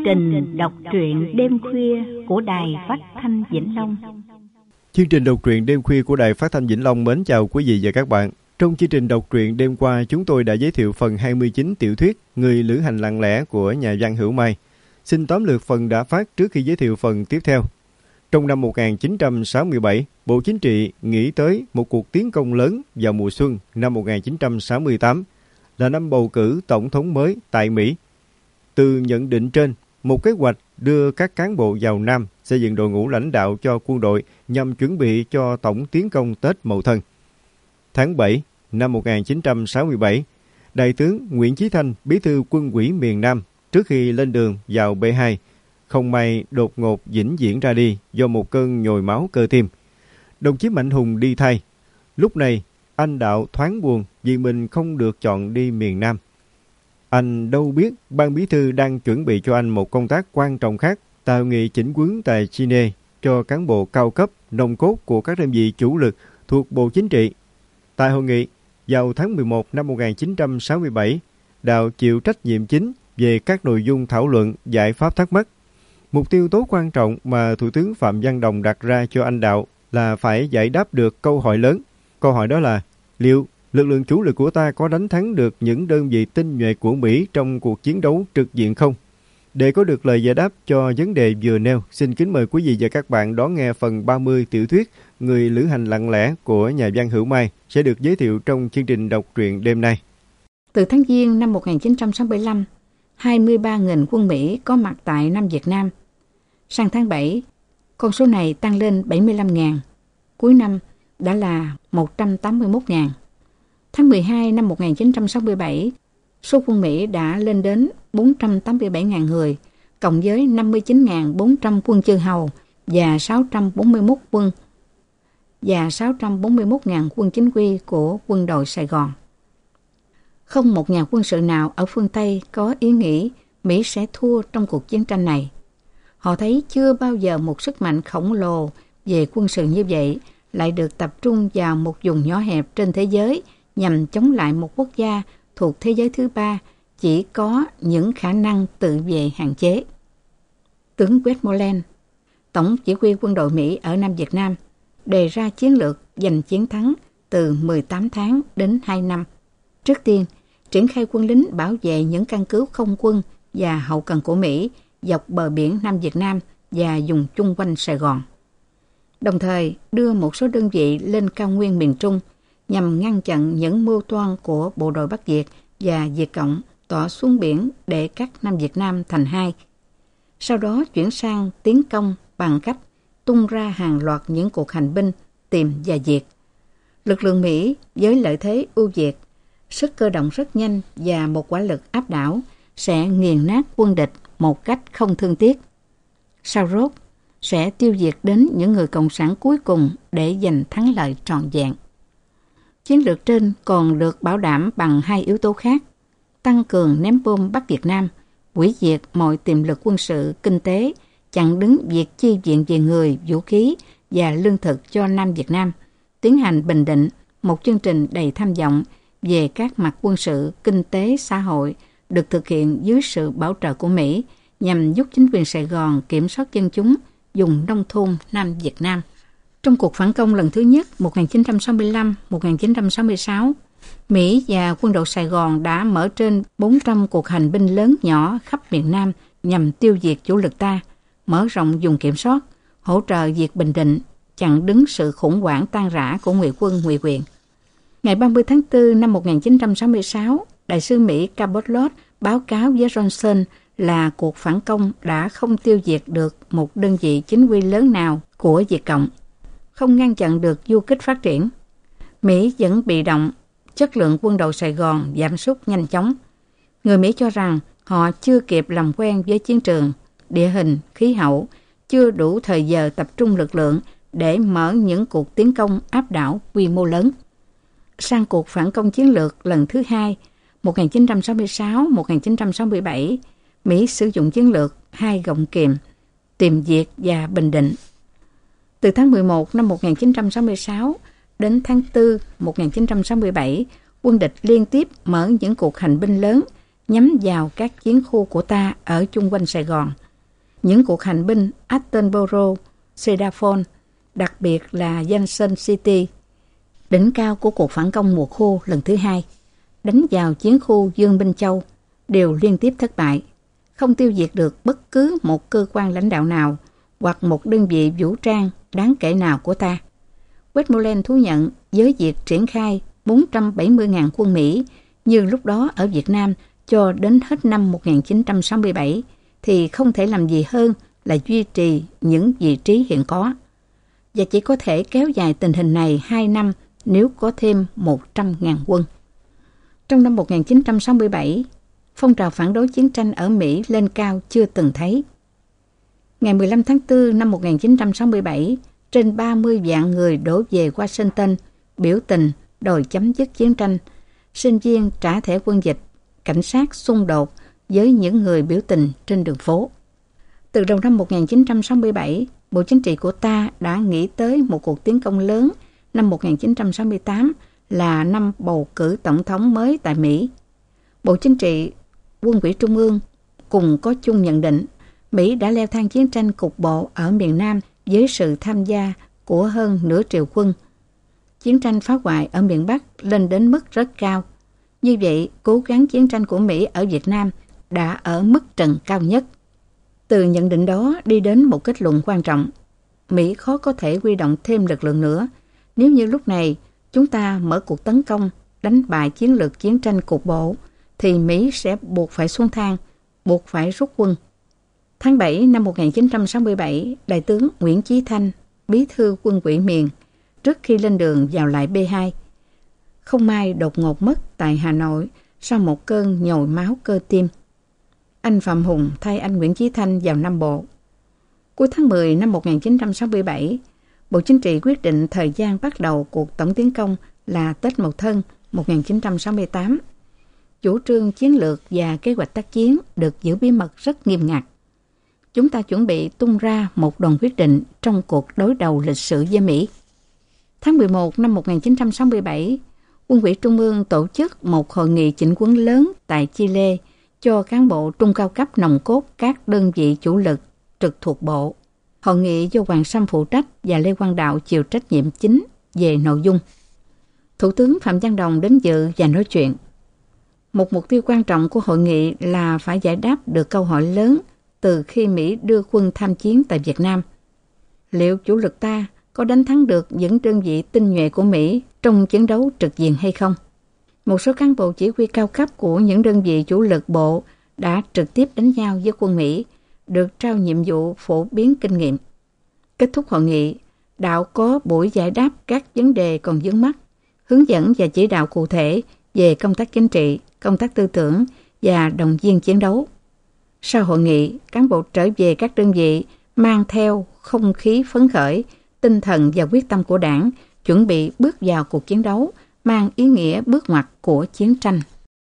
trình đọc truyện đêm khuya của Đài Phát thanh Vĩnh Long. Chương trình đọc truyện đêm khuya của Đài Phát thanh Vĩnh Long mến chào quý vị và các bạn. Trong chương trình đọc truyện đêm qua, chúng tôi đã giới thiệu phần 29 tiểu thuyết Người lữ hành lặng lẽ của nhà văn Hữu Mai. Xin tóm lược phần đã phát trước khi giới thiệu phần tiếp theo. Trong năm 1967, Bộ Chính trị nghĩ tới một cuộc tiến công lớn vào mùa xuân năm 1968 là năm bầu cử tổng thống mới tại Mỹ. Từ nhận định trên, một kế hoạch đưa các cán bộ vào Nam xây dựng đội ngũ lãnh đạo cho quân đội nhằm chuẩn bị cho tổng tiến công Tết Mậu Thân. Tháng 7 năm 1967, Đại tướng Nguyễn Chí Thanh, bí thư Quân ủy miền Nam, trước khi lên đường vào B2, không may đột ngột vĩnh viễn ra đi do một cơn nhồi máu cơ tim. Đồng chí Mạnh Hùng đi thay. Lúc này, anh Đạo thoáng buồn vì mình không được chọn đi miền Nam. Anh đâu biết ban bí thư đang chuẩn bị cho anh một công tác quan trọng khác, tạo nghị chỉnh huấn tại Chile cho cán bộ cao cấp nòng cốt của các đơn vị chủ lực thuộc Bộ Chính trị. Tại hội nghị, vào tháng 11 năm 1967, Đạo chịu trách nhiệm chính về các nội dung thảo luận giải pháp thắc mắc. Mục tiêu tối quan trọng mà Thủ tướng Phạm Văn Đồng đặt ra cho anh Đạo là phải giải đáp được câu hỏi lớn. Câu hỏi đó là liệu lực lượng chủ lực của ta có đánh thắng được những đơn vị tinh nhuệ của Mỹ trong cuộc chiến đấu trực diện không? Để có được lời giải đáp cho vấn đề vừa nêu, xin kính mời quý vị và các bạn đón nghe phần 30 tiểu thuyết Người lữ hành lặng lẽ của nhà văn Hữu Mai sẽ được giới thiệu trong chương trình đọc truyện đêm nay. Từ tháng Giêng năm 1965, 23.000 quân Mỹ có mặt tại Nam Việt Nam. Sang tháng 7, con số này tăng lên 75.000. Cuối năm đã là 181.000. Tháng 12 năm 1967, số quân Mỹ đã lên đến 487.000 người, cộng với 59.400 quân chư hầu và 641.000 quân chính quy của quân đội Sài Gòn. Không một nhà quân sự nào ở phương Tây có ý nghĩ Mỹ sẽ thua trong cuộc chiến tranh này. Họ thấy chưa bao giờ một sức mạnh khổng lồ về quân sự như vậy lại được tập trung vào một vùng nhỏ hẹp trên thế giới nhằm chống lại một quốc gia thuộc thế giới thứ ba chỉ có những khả năng tự vệ hạn chế. Tướng Westmoreland, Tổng chỉ huy quân đội Mỹ ở Nam Việt Nam, đề ra chiến lược giành chiến thắng từ 18 tháng đến 2 năm. Trước tiên, triển khai quân lính bảo vệ những căn cứ không quân và hậu cần của Mỹ dọc bờ biển Nam Việt Nam và vùng chung quanh Sài Gòn. Đồng thời, đưa một số đơn vị lên cao nguyên miền Trung nhằm ngăn chặn những mưu toan của bộ đội Bắc Việt và Việt Cộng tỏa xuống biển để cắt Nam Việt Nam thành hai. Sau đó chuyển sang tiến công bằng cách tung ra hàng loạt những cuộc hành binh tìm và diệt. Lực lượng Mỹ với lợi thế ưu việt, sức cơ động rất nhanh và một quả lực áp đảo sẽ nghiền nát quân địch một cách không thương tiếc. Sau rốt, sẽ tiêu diệt đến những người cộng sản cuối cùng để giành thắng lợi trọn vẹn. Chiến lược trên còn được bảo đảm bằng hai yếu tố khác: tăng cường ném bom Bắc Việt Nam, hủy diệt mọi tiềm lực quân sự, kinh tế, chặn đứng việc chi viện về người, vũ khí và lương thực cho Nam Việt Nam, tiến hành bình định một chương trình đầy tham vọng về các mặt quân sự, kinh tế, xã hội được thực hiện dưới sự bảo trợ của Mỹ nhằm giúp chính quyền Sài Gòn kiểm soát dân chúng vùng nông thôn Nam Việt Nam. Trong cuộc phản công lần thứ nhất 1965-1966, Mỹ và quân đội Sài Gòn đã mở trên 400 cuộc hành binh lớn nhỏ khắp miền Nam nhằm tiêu diệt chủ lực ta, mở rộng vùng kiểm soát, hỗ trợ việc bình định, chặn đứng sự khủng hoảng tan rã của ngụy quân ngụy quyền. Ngày 30 tháng 4 năm 1966, Đại sứ Mỹ Cabot Lodge báo cáo với Johnson là cuộc phản công đã không tiêu diệt được một đơn vị chính quy lớn nào của Việt Cộng, không ngăn chặn được du kích phát triển. Mỹ vẫn bị động, chất lượng quân đội Sài Gòn giảm sút nhanh chóng. Người Mỹ cho rằng họ chưa kịp làm quen với chiến trường, địa hình, khí hậu, chưa đủ thời giờ tập trung lực lượng để mở những cuộc tiến công áp đảo quy mô lớn. Sang cuộc phản công chiến lược lần thứ hai, 1966-1967, Mỹ sử dụng chiến lược hai gọng kìm, tìm diệt và bình định. Từ tháng 11 năm 1966 đến tháng 4 1967, quân địch liên tiếp mở những cuộc hành binh lớn nhắm vào các chiến khu của ta ở chung quanh Sài Gòn. Những cuộc hành binh Attenborough, Cedar Falls, đặc biệt là Junction City, đỉnh cao của cuộc phản công mùa khô lần thứ hai, đánh vào chiến khu Dương Binh Châu, đều liên tiếp thất bại, không tiêu diệt được bất cứ một cơ quan lãnh đạo nào hoặc một đơn vị vũ trang đáng kể nào của ta. Westmoreland thú nhận với việc triển khai 470.000 quân Mỹ như lúc đó ở Việt Nam cho đến hết năm 1967 thì không thể làm gì hơn là duy trì những vị trí hiện có, và chỉ có thể kéo dài tình hình này 2 năm nếu có thêm 100.000 quân. Trong năm 1967, phong trào phản đối chiến tranh ở Mỹ lên cao chưa từng thấy. Ngày 15 tháng 4 năm 1967, trên 30 vạn người đổ về Washington biểu tình đòi chấm dứt chiến tranh, sinh viên trả thẻ quân dịch, cảnh sát xung đột với những người biểu tình trên đường phố. Từ đầu năm 1967, Bộ Chính trị của ta đã nghĩ tới một cuộc tiến công lớn năm 1968 là năm bầu cử tổng thống mới tại Mỹ. Bộ Chính trị, Quân ủy Trung ương cùng có chung nhận định Mỹ đã leo thang chiến tranh cục bộ ở miền Nam với sự tham gia của hơn nửa triệu quân. Chiến tranh phá hoại ở miền Bắc lên đến mức rất cao. Như vậy, cố gắng chiến tranh của Mỹ ở Việt Nam đã ở mức trần cao nhất. Từ nhận định đó đi đến một kết luận quan trọng. Mỹ khó có thể huy động thêm lực lượng nữa. Nếu như lúc này chúng ta mở cuộc tấn công, đánh bại chiến lược chiến tranh cục bộ, thì Mỹ sẽ buộc phải xuống thang, buộc phải rút quân. Tháng 7 năm 1967, Đại tướng Nguyễn Chí Thanh, bí thư quân ủy miền, trước khi lên đường vào lại B2, không may đột ngột mất tại Hà Nội sau một cơn nhồi máu cơ tim. Anh Phạm Hùng thay anh Nguyễn Chí Thanh vào Nam Bộ. Cuối tháng 10 năm 1967, Bộ Chính trị quyết định thời gian bắt đầu cuộc tổng tiến công là Tết Mậu Thân 1968. Chủ trương chiến lược và kế hoạch tác chiến được giữ bí mật rất nghiêm ngặt. Chúng ta chuẩn bị tung ra một đòn quyết định trong cuộc đối đầu lịch sử với Mỹ. Tháng 11 năm 1967, Quân ủy Trung ương tổ chức một hội nghị chỉnh huấn lớn tại Chile cho cán bộ trung cao cấp nòng cốt các đơn vị chủ lực trực thuộc bộ. Hội nghị do Hoàng Sâm phụ trách và Lê Quang Đạo chịu trách nhiệm chính về nội dung. Thủ tướng Phạm Văn Đồng đến dự và nói chuyện. Một mục tiêu quan trọng của hội nghị là phải giải đáp được câu hỏi lớn từ khi Mỹ đưa quân tham chiến tại Việt Nam. Liệu chủ lực ta có đánh thắng được những đơn vị tinh nhuệ của Mỹ trong chiến đấu trực diện hay không? Một số cán bộ chỉ huy cao cấp của những đơn vị chủ lực bộ đã trực tiếp đánh nhau với quân Mỹ, được trao nhiệm vụ phổ biến kinh nghiệm. Kết thúc hội nghị, Đạo có buổi giải đáp các vấn đề còn vướng mắc, hướng dẫn và chỉ đạo cụ thể về công tác chính trị, công tác tư tưởng và động viên chiến đấu. Sau hội nghị, cán bộ trở về các đơn vị mang theo không khí phấn khởi, tinh thần và quyết tâm của Đảng, chuẩn bị bước vào cuộc chiến đấu mang ý nghĩa bước ngoặt của chiến tranh.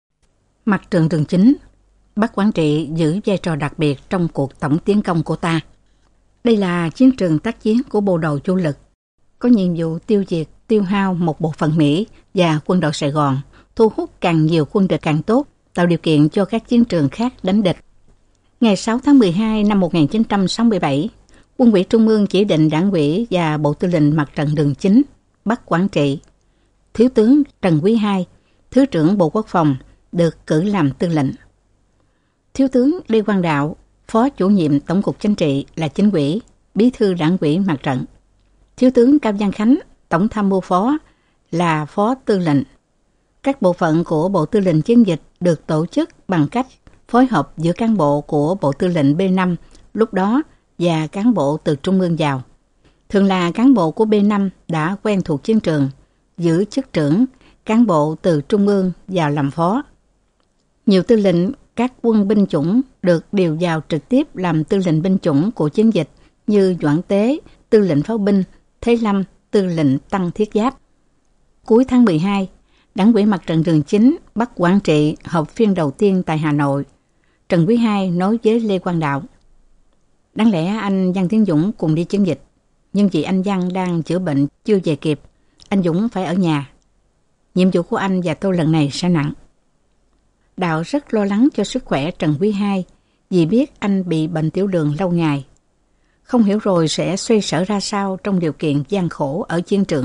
Mặt trận Đường Chính, Bắc Quảng Trị giữ vai trò đặc biệt trong cuộc tổng tiến công của ta. Đây là chiến trường tác chiến của bộ đội chủ lực, có nhiệm vụ tiêu diệt, tiêu hao một bộ phận Mỹ và quân đội Sài Gòn, thu hút càng nhiều quân địch càng tốt, tạo điều kiện cho các chiến trường khác đánh địch. Ngày 6 tháng 12 năm 1967, Quân ủy Trung ương chỉ định Đảng ủy và Bộ Tư lệnh Mặt trận Đường Chính, Bắc Quảng Trị, Thiếu tướng Trần Quý II, Thứ trưởng Bộ Quốc phòng, được cử làm tư lệnh. Thiếu tướng Lê Quang Đạo, Phó chủ nhiệm Tổng cục Chính trị là Chính ủy, Bí thư Đảng ủy Mặt trận. Thiếu tướng Cao Văn Khánh, Tổng tham mưu phó, là Phó tư lệnh. Các bộ phận của Bộ Tư lệnh Chiến dịch được tổ chức bằng cách phối hợp giữa cán bộ của Bộ Tư lệnh B5 lúc đó và cán bộ từ Trung ương vào. Thường là cán bộ của B5 đã quen thuộc chiến trường, giữ chức trưởng, cán bộ từ Trung ương vào làm phó. Nhiều tư lệnh các quân binh chủng được điều vào trực tiếp làm tư lệnh binh chủng của chiến dịch như Doãn Tế, tư lệnh pháo binh, Thế Lâm, tư lệnh tăng thiết giáp. Cuối tháng 12, Đảng ủy Mặt trận Đường Chính Bắc Quảng Trị họp phiên đầu tiên tại Hà Nội. Trần Quý II nói với Lê Quang Đạo: đáng lẽ anh Văn Tiến Dũng cùng đi chiến dịch, nhưng vì anh Văn đang chữa bệnh chưa về kịp, anh Dũng phải ở nhà. Nhiệm vụ của anh và tôi lần này sẽ nặng. Đạo rất lo lắng cho sức khỏe Trần Quý II vì biết anh bị bệnh tiểu đường lâu ngày. Không hiểu rồi sẽ xoay sở ra sao trong điều kiện gian khổ ở chiến trường.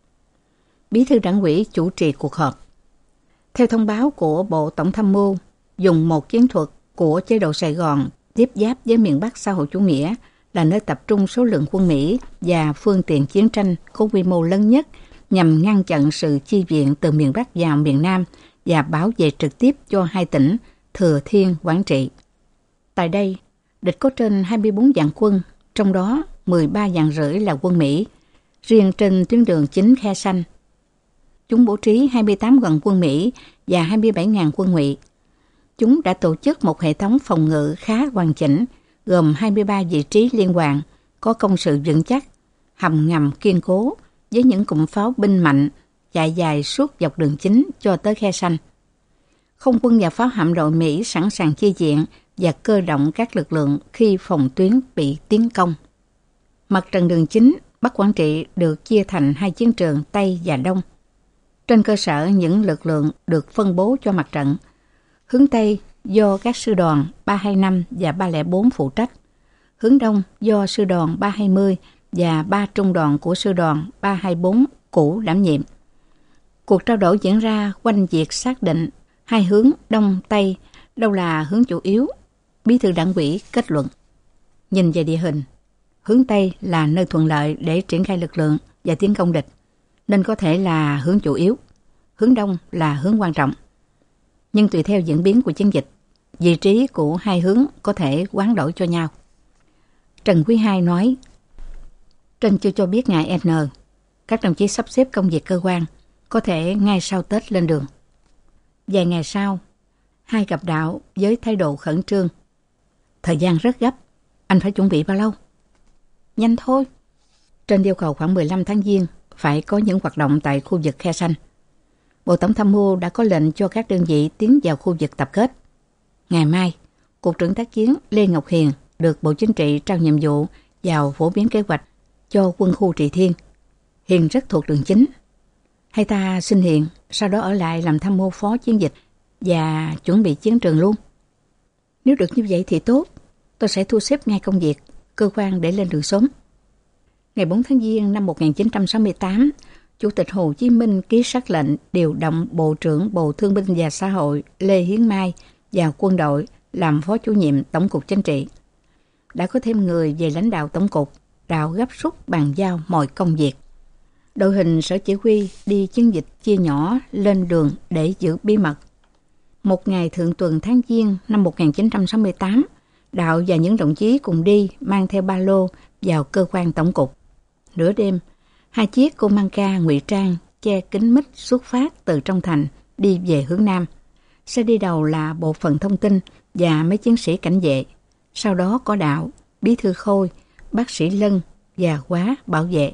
Bí thư Đảng ủy chủ trì cuộc họp. Theo thông báo của Bộ Tổng tham mưu, dùng một chiến thuật của chế độ Sài Gòn tiếp giáp với miền Bắc xã hội chủ nghĩa là nơi tập trung số lượng quân Mỹ và phương tiện chiến tranh có quy mô lớn nhất nhằm ngăn chặn sự chi viện từ miền Bắc vào miền Nam và bảo vệ trực tiếp cho hai tỉnh Thừa Thiên, Quảng Trị. Tại đây, địch có trên 24 vạn quân, trong đó 13,5 vạn là quân Mỹ. Riêng trên tuyến đường chính Khe Sanh, chúng bố trí 28 gần quân Mỹ và 27.000 quân Ngụy. Chúng đã tổ chức một hệ thống phòng ngự khá hoàn chỉnh, gồm 23 vị trí liên hoàn, có công sự vững chắc, hầm ngầm kiên cố, với những cụm pháo binh mạnh, chạy dài suốt dọc đường chính cho tới Khe Sanh. Không quân và pháo hạm đội Mỹ sẵn sàng chi viện và cơ động các lực lượng khi phòng tuyến bị tiến công. Mặt trận đường chính, Bắc Quảng Trị được chia thành hai chiến trường Tây và Đông. Trên cơ sở những lực lượng được phân bố cho mặt trận, hướng Tây do các sư đoàn 325 và 304 phụ trách, hướng Đông do sư đoàn 320 và 3 trung đoàn của sư đoàn 324 cũ đảm nhiệm. Cuộc trao đổi diễn ra quanh việc xác định hai hướng Đông, Tây, đâu là hướng chủ yếu. Bí thư Đảng ủy kết luận. Nhìn về địa hình, hướng Tây là nơi thuận lợi để triển khai lực lượng và tiến công địch, nên có thể là hướng chủ yếu. Hướng Đông là hướng quan trọng. Nhưng tùy theo diễn biến của chiến dịch, vị trí của hai hướng có thể hoán đổi cho nhau. Trần Quý II nói, trên chưa cho biết ngài N, các đồng chí sắp xếp công việc cơ quan, có thể ngay sau Tết lên đường. Vài ngày sau, hai gặp Đạo với thái độ khẩn trương. Thời gian rất gấp, anh phải chuẩn bị bao lâu? Nhanh thôi. Trên yêu cầu khoảng 15 tháng Giêng phải có những hoạt động tại khu vực Khe Sanh. Bộ Tổng tham mưu đã có lệnh cho các đơn vị tiến vào khu vực tập kết. Ngày mai, Cục trưởng tác chiến Lê Ngọc Hiền được Bộ Chính trị trao nhiệm vụ vào phổ biến kế hoạch cho quân khu Trị Thiên. Hiền rất thuộc đường chính. Hay ta xin Hiền sau đó ở lại làm tham mưu phó chiến dịch và chuẩn bị chiến trường luôn? Nếu được như vậy thì tốt, tôi sẽ thu xếp ngay công việc, cơ quan để lên đường sớm. Ngày 4 tháng Giêng năm 1968, Chủ tịch Hồ Chí Minh ký sắc lệnh điều động Bộ trưởng Bộ Thương binh và Xã hội Lê Hiến Mai và quân đội làm phó chủ nhiệm Tổng cục Chính trị. Đã có thêm người về lãnh đạo Tổng cục, Đạo gấp rút bàn giao mọi công việc. Đội hình sở chỉ huy đi chiến dịch chia nhỏ lên đường để giữ bí mật. Một ngày thượng tuần tháng Giêng năm 1968, Đạo và những đồng chí cùng đi mang theo ba lô vào cơ quan Tổng cục. Nửa đêm, hai chiếc cô mang ca ngụy trang che kín mít xuất phát từ trong thành đi về hướng Nam. Xe đi đầu là bộ phận thông tin và mấy chiến sĩ cảnh vệ. Sau đó có Đạo, Bí thư Khôi, bác sĩ Lân và Quá bảo vệ.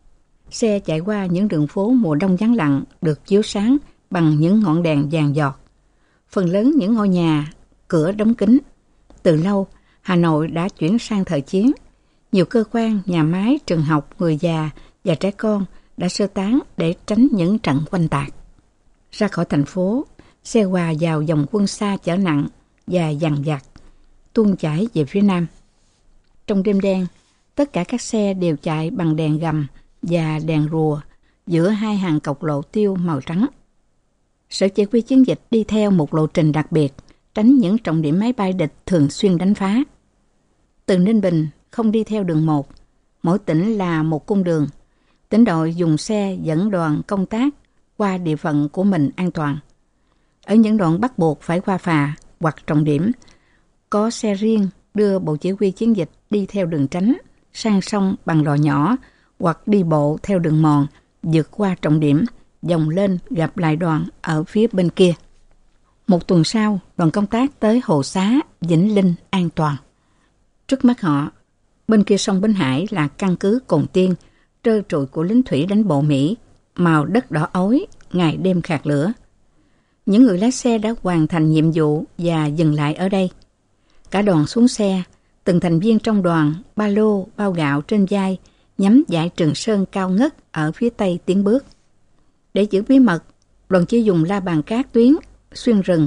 Xe chạy qua những đường phố mùa đông vắng lặng được chiếu sáng bằng những ngọn đèn vàng giọt. Phần lớn những ngôi nhà, cửa đóng kín. Từ lâu, Hà Nội đã chuyển sang thời chiến. Nhiều cơ quan, nhà máy, trường học, người già và trẻ con đã sơ tán để tránh những trận oanh tạc. Ra khỏi thành phố, xe hòa vào dòng quân xa chở nặng và dằn vặt, tuôn chảy về phía Nam. Trong đêm đen, tất cả các xe đều chạy bằng đèn gầm và đèn rùa giữa hai hàng cọc lộ tiêu màu trắng. Sở chỉ huy chiến dịch đi theo một lộ trình đặc biệt, tránh những trọng điểm máy bay địch thường xuyên đánh phá. Từ Ninh Bình không đi theo đường 1, mỗi tỉnh là một cung đường. Tỉnh đội dùng xe dẫn đoàn công tác qua địa phận của mình an toàn. Ở những đoạn bắt buộc phải qua phà hoặc trọng điểm, có xe riêng đưa bộ chỉ huy chiến dịch đi theo đường tránh, sang sông bằng đò nhỏ hoặc đi bộ theo đường mòn, vượt qua trọng điểm, vòng lên gặp lại đoàn ở phía bên kia. Một tuần sau, đoàn công tác tới Hồ Xá, Vĩnh Linh an toàn. Trước mắt họ, bên kia sông Bến Hải là căn cứ Cồn Tiên, trơ trụi của lính thủy đánh bộ Mỹ, màu đất đỏ ối, ngày đêm khạc lửa. Những người lái xe đã hoàn thành nhiệm vụ và dừng lại ở đây. Cả đoàn xuống xe, từng thành viên trong đoàn, ba lô, bao gạo trên vai, nhắm dải Trường Sơn cao ngất ở phía tây tiến bước. Để giữ bí mật, đoàn chỉ dùng la bàn cát tuyến, xuyên rừng,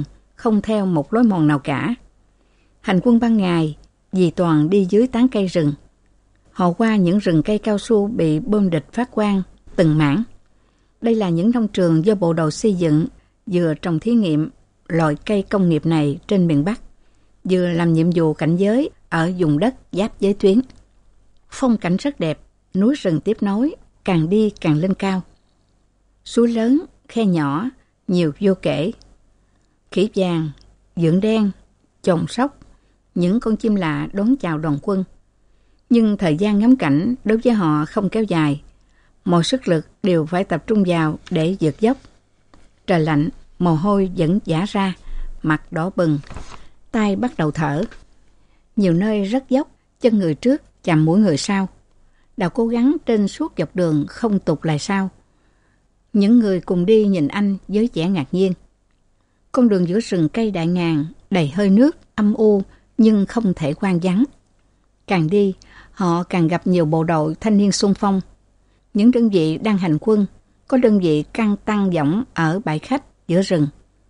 không theo một lối mòn nào cả. Hành quân ban ngày vì toàn đi dưới tán cây rừng. Họ qua những rừng cây cao su bị bom địch phát quang từng mảng. Đây là những nông trường do bộ đội xây dựng, vừa trồng thí nghiệm loại cây công nghiệp này trên miền Bắc, vừa làm nhiệm vụ cảnh giới ở vùng đất giáp giới tuyến. Phong cảnh rất đẹp, núi rừng tiếp nối, càng đi càng lên cao. Suối lớn, khe nhỏ, nhiều vô kể. Khỉ vàng, dượng đen, chồn sóc, những con chim lạ đón chào đoàn quân. Nhưng thời gian ngắm cảnh đối với họ không kéo dài. Mọi sức lực đều phải tập trung vào để vượt dốc. Trời lạnh, mồ hôi vẫn vã ra, mặt đỏ bừng, tay bắt đầu thở. Nhiều nơi rất dốc, chân người trước chạm mũi người sau. Đào cố gắng trên suốt dọc đường không tụt lại sau. Những người cùng đi nhìn anh với vẻ ngạc nhiên. Con đường giữa rừng cây đại ngàn, đầy hơi nước, âm u nhưng không thể hoang vắng. Càng đi, họ càng gặp nhiều bộ đội thanh niên xung phong. Những đơn vị đang hành quân, có đơn vị căng tăng võng ở bãi khách giữa rừng.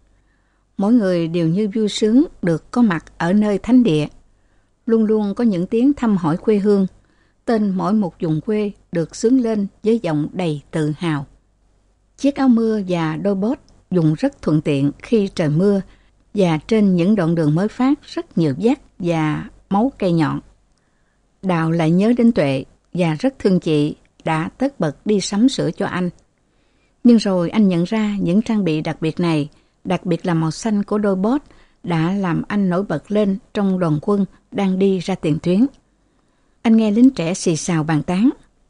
Mỗi người đều như vui sướng được có mặt ở nơi thánh địa. Luôn luôn có những tiếng thăm hỏi quê hương. Tên mỗi một vùng quê được xướng lên với giọng đầy tự hào. Chiếc áo mưa và đôi bốt dùng rất thuận tiện khi trời mưa, và trên những đoạn đường mới phát rất nhiều vách và máu cây nhọn. Đào lại nhớ đến Tuệ và rất thương chị đã tất bật đi sắm sửa cho anh. Nhưng rồi anh nhận ra những trang bị đặc biệt này, đặc biệt là màu xanh của đôi bốt, đã làm anh nổi bật lên trong đoàn quân đang đi ra tiền tuyến. Anh nghe lính trẻ xì xào bàn tán.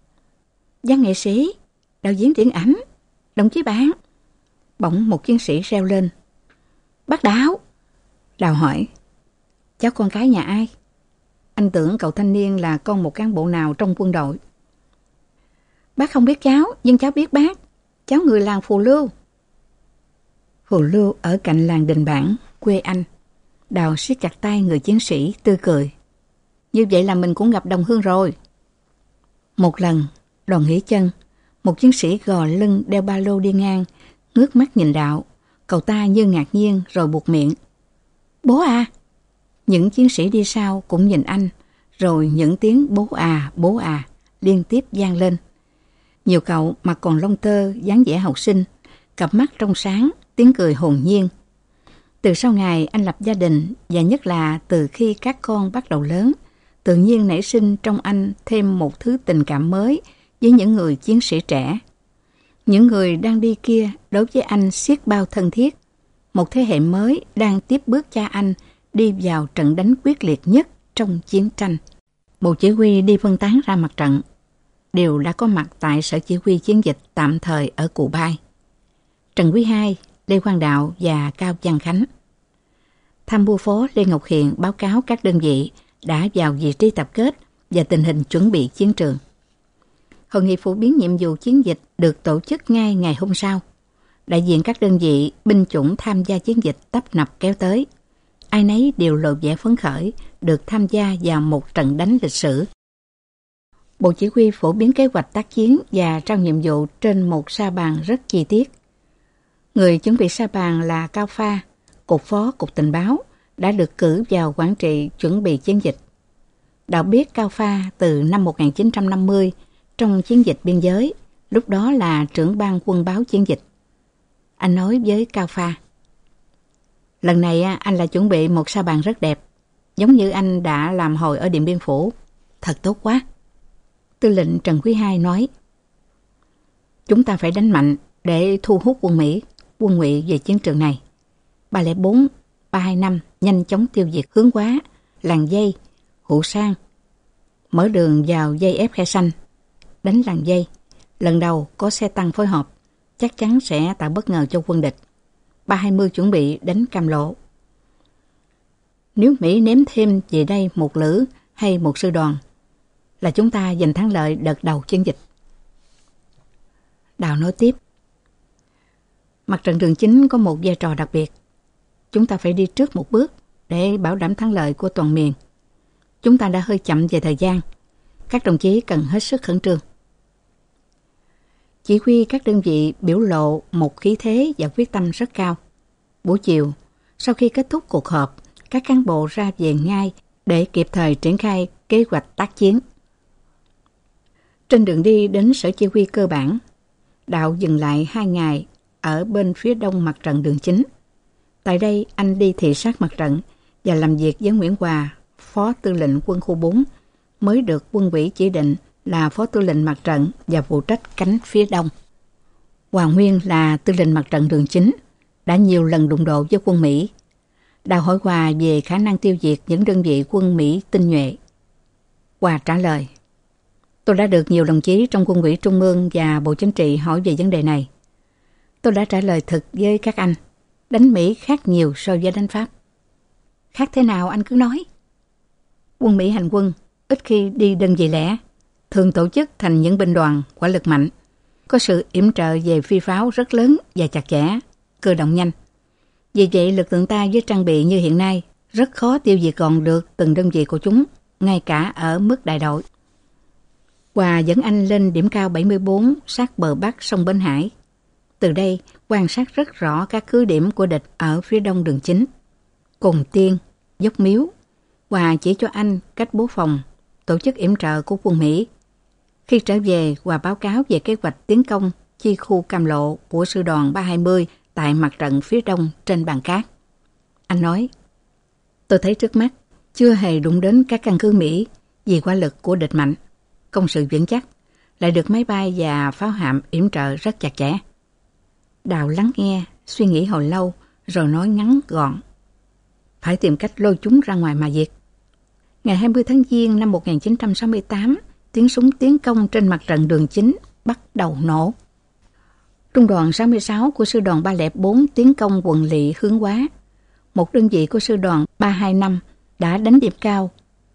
Văn nghệ sĩ, đạo diễn điện ảnh, đồng chí bạn. Bỗng một chiến sĩ reo lên. Bác Đào. Đào hỏi. Cháu con cái nhà ai? Anh tưởng cậu thanh niên là con một cán bộ nào trong quân đội. Bác không biết cháu, nhưng cháu biết bác. Cháu người làng Phù Lưu. Phù Lưu ở cạnh làng Đình Bản, quê anh. Đào siết chặt tay người chiến sĩ, tươi cười. Như vậy là mình cũng gặp đồng hương rồi. Một lần, đoàn nghỉ chân, một chiến sĩ gò lưng đeo ba lô đi ngang, ngước mắt nhìn Đạo. Cậu ta như ngạc nhiên rồi buột miệng. Bố à! Những chiến sĩ đi sau cũng nhìn anh, rồi những tiếng bố à liên tiếp vang lên. Nhiều cậu mặt còn lông tơ, dáng vẻ học sinh, cặp mắt trong sáng, tiếng cười hồn nhiên. Từ sau ngày anh lập gia đình, và nhất là từ khi các con bắt đầu lớn, tự nhiên nảy sinh trong anh thêm một thứ tình cảm mới với những người chiến sĩ trẻ. Những người đang đi kia đối với anh xiết bao thân thiết. Một thế hệ mới đang tiếp bước cha anh đi vào trận đánh quyết liệt nhất trong chiến tranh. Bộ chỉ huy đi phân tán ra mặt trận đều đã có mặt tại sở chỉ huy chiến dịch tạm thời ở Cù Bai. Trần Quý II, Lê Quang Đạo và Cao Văn Khánh. Tham mưu phó Lê Ngọc Hiền báo cáo các đơn vị đã vào vị trí tập kết và tình hình chuẩn bị chiến trường. Hội nghị phổ biến nhiệm vụ chiến dịch được tổ chức ngay ngày hôm sau. Đại diện các đơn vị, binh chủng tham gia chiến dịch tấp nập kéo tới. Ai nấy đều lộ vẻ phấn khởi được tham gia vào một trận đánh lịch sử. Bộ chỉ huy phổ biến kế hoạch tác chiến và trao nhiệm vụ trên một sa bàn rất chi tiết. Người chuẩn bị sa bàn là Cao Pha, cục phó cục tình báo, đã được cử vào quản trị chuẩn bị chiến dịch. Đạo biết Cao Pha từ năm 1950 trong chiến dịch biên giới, lúc đó là trưởng ban quân báo chiến dịch. Anh nói với Cao Pha. Lần này anh lại chuẩn bị một sa bàn rất đẹp, giống như anh đã làm hồi ở Điện Biên Phủ. Thật tốt quá. Tư lệnh Trần Quý II nói. Chúng ta phải đánh mạnh để thu hút quân Mỹ, quân Ngụy về chiến trường này. 304, 325 nhanh chóng tiêu diệt Hướng Hóa, Làng Dây, Hụ Sang. Mở đường vào dây ép Khe Xanh. Đánh Làng Dây. Lần đầu có xe tăng phối hợp, chắc chắn sẽ tạo bất ngờ cho quân địch. 320 chuẩn bị đánh Cam Lộ. Nếu Mỹ ném thêm về đây một lữ hay một sư đoàn, là chúng ta giành thắng lợi đợt đầu chiến dịch. Đào nói tiếp. Mặt trận đường chính có một vai trò đặc biệt. Chúng ta phải đi trước một bước để bảo đảm thắng lợi của toàn miền. Chúng ta đã hơi chậm về thời gian. Các đồng chí cần hết sức khẩn trương. Chỉ huy các đơn vị biểu lộ một khí thế và quyết tâm rất cao. Buổi chiều, Sau khi kết thúc cuộc họp, các cán bộ ra về ngay để kịp thời triển khai kế hoạch tác chiến. Trên đường đi đến sở chỉ huy cơ bản, Đạo dừng lại 2 ngày ở bên phía đông mặt trận đường chính. Tại đây, anh đi thị sát mặt trận và làm việc với Nguyễn Hòa, Phó Tư lệnh quân khu 4, mới được quân ủy chỉ định là Phó Tư lệnh mặt trận và phụ trách cánh phía đông. Hòa nguyên là Tư lệnh mặt trận đường chính, đã nhiều lần đụng độ với quân Mỹ. Đào hỏi Hòa về khả năng tiêu diệt những đơn vị quân Mỹ tinh nhuệ. Hòa trả lời: tôi đã được nhiều đồng chí trong quân ủy Trung ương và Bộ Chính trị hỏi về vấn đề này. Tôi đã trả lời thực với các anh, đánh Mỹ khác nhiều so với đánh Pháp. Khác thế nào anh cứ nói. Quân Mỹ hành quân ít khi đi đơn vị lẻ, thường tổ chức thành những binh đoàn hỏa lực mạnh, có sự yểm trợ về phi pháo rất lớn và chặt chẽ, cơ động nhanh. Vì vậy lực lượng ta với trang bị như hiện nay rất khó tiêu diệt gọn được từng đơn vị của chúng, ngay cả ở mức đại đội. Hòa dẫn anh lên điểm cao 74 sát bờ bắc sông Bến Hải. Từ đây quan sát rất rõ các cứ điểm của địch ở phía đông đường chính. Cồn Tiên, Dốc Miếu. Hòa chỉ cho anh cách bố phòng, tổ chức yểm trợ của quân Mỹ. Khi trở về, Hòa báo cáo về kế hoạch tiến công chi khu Cam Lộ của sư đoàn 320 tại mặt trận phía đông trên bàn cát. Anh nói: tôi thấy trước mắt chưa hề đụng đến các căn cứ Mỹ vì hỏa lực của địch mạnh, công sự vững chắc, lại được máy bay và pháo hạm yểm trợ rất chặt chẽ. Đào lắng nghe, suy nghĩ hồi lâu rồi nói ngắn gọn: phải tìm cách lôi chúng ra ngoài mà diệt. Ngày 20 tháng Giêng năm 1968, tiếng súng tiến công trên mặt trận đường chính bắt đầu nổ. Trung đoàn 66 của sư đoàn 304 tiến công quận Lỵ Hướng Hóa. Một đơn vị của sư đoàn 325 đã đánh điểm cao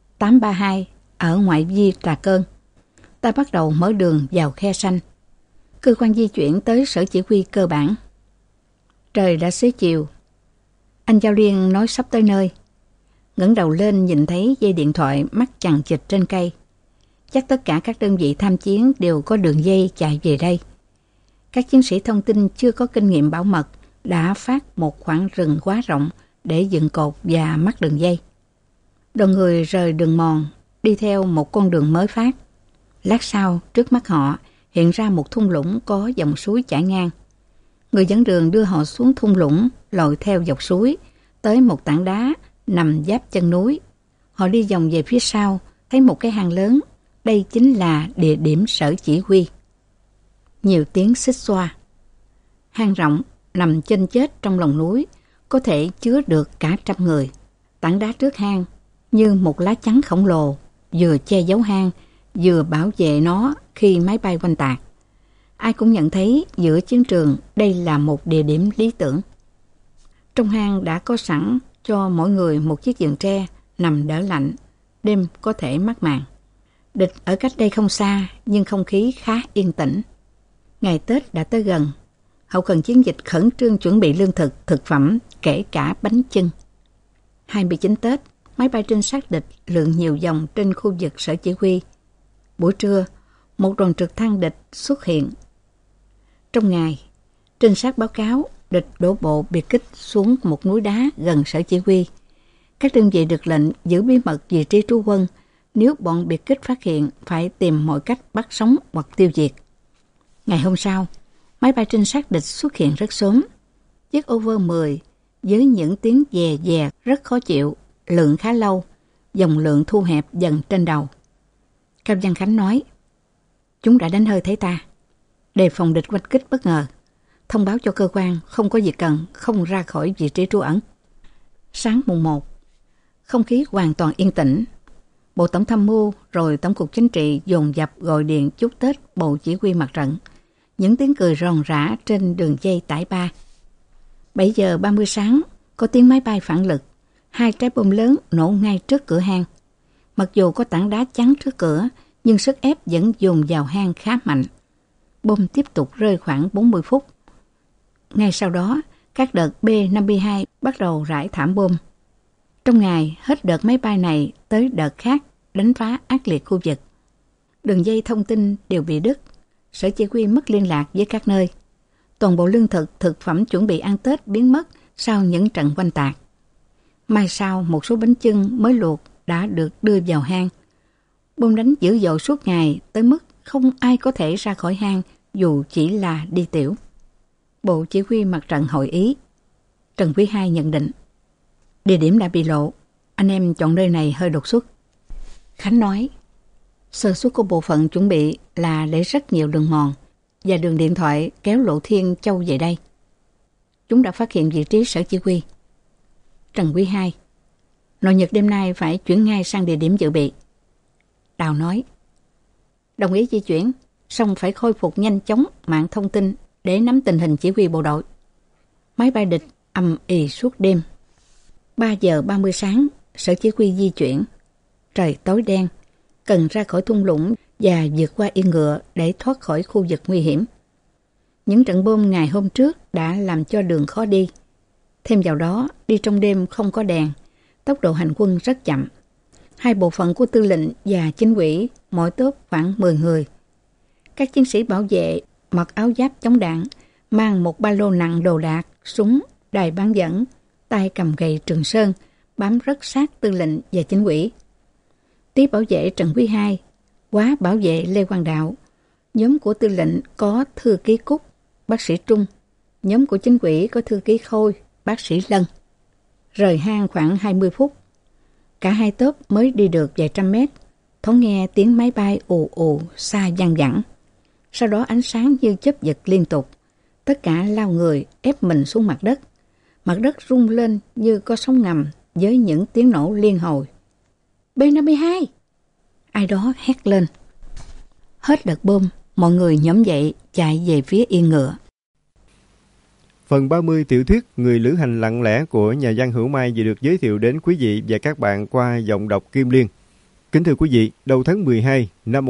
832 ở ngoại vi Trà Cơn. Ta bắt đầu mở đường vào Khe Xanh. Cơ quan di chuyển tới sở chỉ huy cơ bản. Trời đã xế chiều. Anh Giao Liên nói sắp tới nơi. Ngẩng đầu lên nhìn thấy dây điện thoại mắc chằng chịt trên cây. Chắc tất cả các đơn vị tham chiến đều có đường dây chạy về đây. Các chiến sĩ thông tin chưa có kinh nghiệm bảo mật đã phát một khoảng rừng quá rộng để dựng cột và mắc đường dây. Đoàn người rời đường mòn, đi theo một con đường mới phát. Lát sau, trước mắt họ hiện ra một thung lũng có dòng suối chảy ngang. Người dẫn đường đưa họ xuống thung lũng, lội theo dọc suối, tới một tảng đá nằm giáp chân núi. Họ đi vòng về phía sau, thấy một cái hang lớn. Đây chính là địa điểm sở chỉ huy. Nhiều tiếng xích xoa. Hang rộng, nằm chênh chết trong lòng núi, có thể chứa được cả 100 người. Tảng đá trước hang như một lá chắn khổng lồ, vừa che giấu hang, vừa bảo vệ nó khi máy bay oanh tạc. Ai cũng nhận thấy giữa chiến trường đây là một địa điểm lý tưởng. Trong hang đã có sẵn cho mỗi người một chiếc giường tre nằm đỡ lạnh, đêm có thể mát màn. Địch ở cách đây không xa, nhưng không khí khá yên tĩnh. Ngày Tết đã tới gần, hậu cần chiến dịch khẩn trương chuẩn bị lương thực, thực phẩm, kể cả bánh chưng. 29 Tết, máy bay trinh sát địch lượn nhiều vòng trên khu vực sở chỉ huy. Buổi trưa, một đoàn trực thăng địch xuất hiện. Trong ngày, trinh sát báo cáo địch đổ bộ biệt kích xuống một núi đá gần sở chỉ huy. Các đơn vị được lệnh giữ bí mật vị trí trú quân. Nếu bọn biệt kích phát hiện, phải tìm mọi cách bắt sống hoặc tiêu diệt. Ngày hôm sau, máy bay trinh sát địch xuất hiện rất sớm. Chiếc Over-10 với những tiếng dè dè rất khó chịu, lượn khá lâu, dòng lượng thu hẹp dần trên đầu. Cao Văn Khánh nói: chúng đã đánh hơi thấy ta, đề phòng địch oanh kích bất ngờ, thông báo cho cơ quan không có việc cần, không ra khỏi vị trí trú ẩn. Sáng mùng 1, không khí hoàn toàn yên tĩnh. Bộ Tổng tham mưu rồi Tổng cục Chính trị dồn dập gọi điện chúc Tết Bộ Chỉ huy mặt trận. Những tiếng cười ròn rã trên đường dây tải 3. 7 giờ 30 sáng, có tiếng máy bay phản lực. 2 trái bom lớn nổ ngay trước cửa hang. Mặc dù có tảng đá chắn trước cửa, nhưng sức ép vẫn dồn vào hang khá mạnh. Bom tiếp tục rơi khoảng 40 phút. Ngay sau đó, các đợt B-52 bắt đầu rải thảm bom. Trong ngày, hết đợt máy bay này tới đợt khác đánh phá ác liệt khu vực. Đường dây thông tin đều bị đứt, sở chỉ huy mất liên lạc với các nơi. Toàn bộ lương thực, thực phẩm chuẩn bị ăn Tết biến mất sau những trận oanh tạc. Mai sau, một số bánh chưng mới luộc đã được đưa vào hang. Bom đánh dữ dội suốt ngày tới mức không ai có thể ra khỏi hang dù chỉ là đi tiểu. Bộ chỉ huy mặt trận hội ý. Trần Quý II nhận định, địa điểm đã bị lộ, anh em chọn nơi này hơi đột xuất. Khánh nói, sơ suất của bộ phận chuẩn bị là để rất nhiều đường mòn và đường điện thoại kéo Lộ Thiên Châu về đây. Chúng đã phát hiện vị trí sở chỉ huy. Trần Quý II, Nội Nhật đêm nay phải chuyển ngay sang địa điểm dự bị. Đào nói, đồng ý di chuyển, song phải khôi phục nhanh chóng mạng thông tin để nắm tình hình chỉ huy bộ đội. Máy bay địch ầm ĩ suốt đêm. 3 giờ 30 sáng, sở chỉ huy di chuyển. Trời tối đen, cần ra khỏi thung lũng và vượt qua yên ngựa để thoát khỏi khu vực nguy hiểm. Những trận bom ngày hôm trước đã làm cho đường khó đi. Thêm vào đó, đi trong đêm không có đèn, tốc độ hành quân rất chậm. 2 bộ phận của tư lệnh và chính ủy, mỗi tốp khoảng 10 người. Các chiến sĩ bảo vệ mặc áo giáp chống đạn, mang một ba lô nặng đồ đạc, súng, đài bán dẫn, tay cầm gậy Trường Sơn, bám rất sát tư lệnh và chính ủy. Tí bảo vệ Trần Quý II, quá bảo vệ Lê Quang Đạo. Nhóm của tư lệnh có thư ký Cúc, bác sĩ Trung. Nhóm của chính ủy có thư ký Khôi, bác sĩ Lân. Rời hang khoảng 20 phút. Cả 2 tốp mới đi được vài trăm mét, thoáng nghe tiếng máy bay ù ù xa văng vẳng. Sau đó ánh sáng như chớp giật liên tục. Tất cả lao người ép mình xuống mặt đất. Mặt đất rung lên như có sóng ngầm với những tiếng nổ liên hồi. B-52! Ai đó hét lên. Hết đợt bom, mọi người nhóm dậy chạy về phía yên ngựa. Phần 30 tiểu thuyết Người lữ hành lặng lẽ của nhà văn Hữu Mai vừa được giới thiệu đến quý vị và các bạn qua giọng đọc Kim Liên. Kính thưa quý vị, đầu tháng 12 năm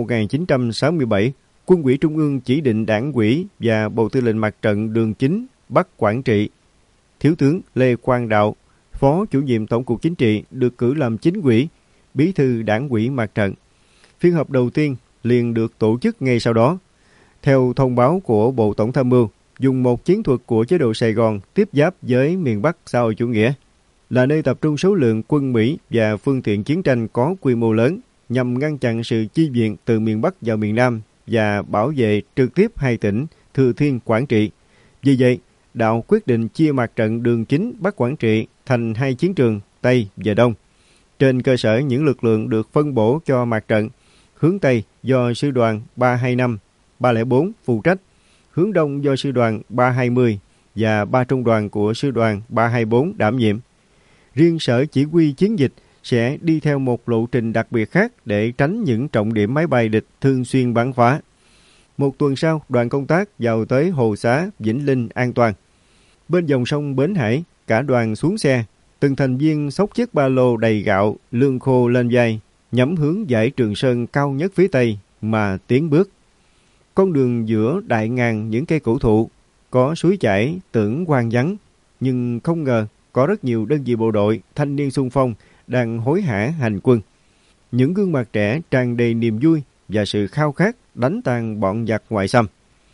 1967, Quân ủy Trung ương chỉ định Đảng ủy và Bộ Tư lệnh Mặt trận Đường Chính Bắc Quảng Trị. Thiếu tướng Lê Quang Đạo, Phó Chủ nhiệm Tổng cục Chính trị được cử làm Chính ủy, Bí thư Đảng ủy Mặt trận. Phiên họp đầu tiên liền được tổ chức ngay sau đó. Theo thông báo của Bộ Tổng tham mưu, dùng một chiến thuật của chế độ Sài Gòn tiếp giáp với miền Bắc xã hội chủ nghĩa, là nơi tập trung số lượng quân Mỹ và phương tiện chiến tranh có quy mô lớn nhằm ngăn chặn sự chi viện từ miền Bắc vào miền Nam và bảo vệ trực tiếp 2 tỉnh Thừa Thiên, Quảng Trị. Vì vậy, Đạo quyết định chia mặt trận Đường Chính Bắc Quảng Trị thành 2 chiến trường Tây và Đông. Trên cơ sở những lực lượng được phân bổ cho mặt trận, hướng Tây do Sư đoàn 325, 304 phụ trách, hướng Đông do Sư đoàn 320 và 3 trung đoàn của Sư đoàn 324 đảm nhiệm. Riêng Sở Chỉ huy Chiến dịch sẽ đi theo một lộ trình đặc biệt khác để tránh những trọng điểm máy bay địch thường xuyên bắn phá. Một tuần sau, đoàn công tác vào tới Hồ Xá, Vĩnh Linh an toàn. Bên dòng sông Bến Hải, cả đoàn xuống xe, từng thành viên xốc chiếc ba lô đầy gạo, lương khô lên vai, nhắm hướng dãy Trường Sơn cao nhất phía Tây mà tiến bước. Con đường giữa đại ngàn những cây cổ thụ, có suối chảy tưởng hoang vắng, nhưng không ngờ có rất nhiều đơn vị bộ đội, thanh niên xung phong đang hối hả hành quân. Những gương mặt trẻ tràn đầy niềm vui và sự khao khát đánh tan bọn giặc ngoại xâm.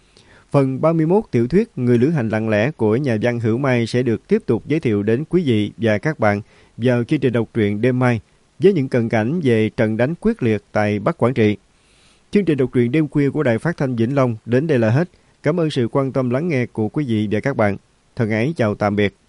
Phần 31 tiểu thuyết Người lữ hành lặng lẽ của nhà văn Hữu Mai sẽ được tiếp tục giới thiệu đến quý vị và các bạn vào chương trình đọc truyện đêm mai với những cận cảnh về trận đánh quyết liệt tại Bắc Quảng Trị. Chương trình đọc truyện đêm khuya của Đài Phát thanh Vĩnh Long đến đây là hết. Cảm ơn sự quan tâm lắng nghe của quý vị và các bạn. Thân ái chào tạm biệt.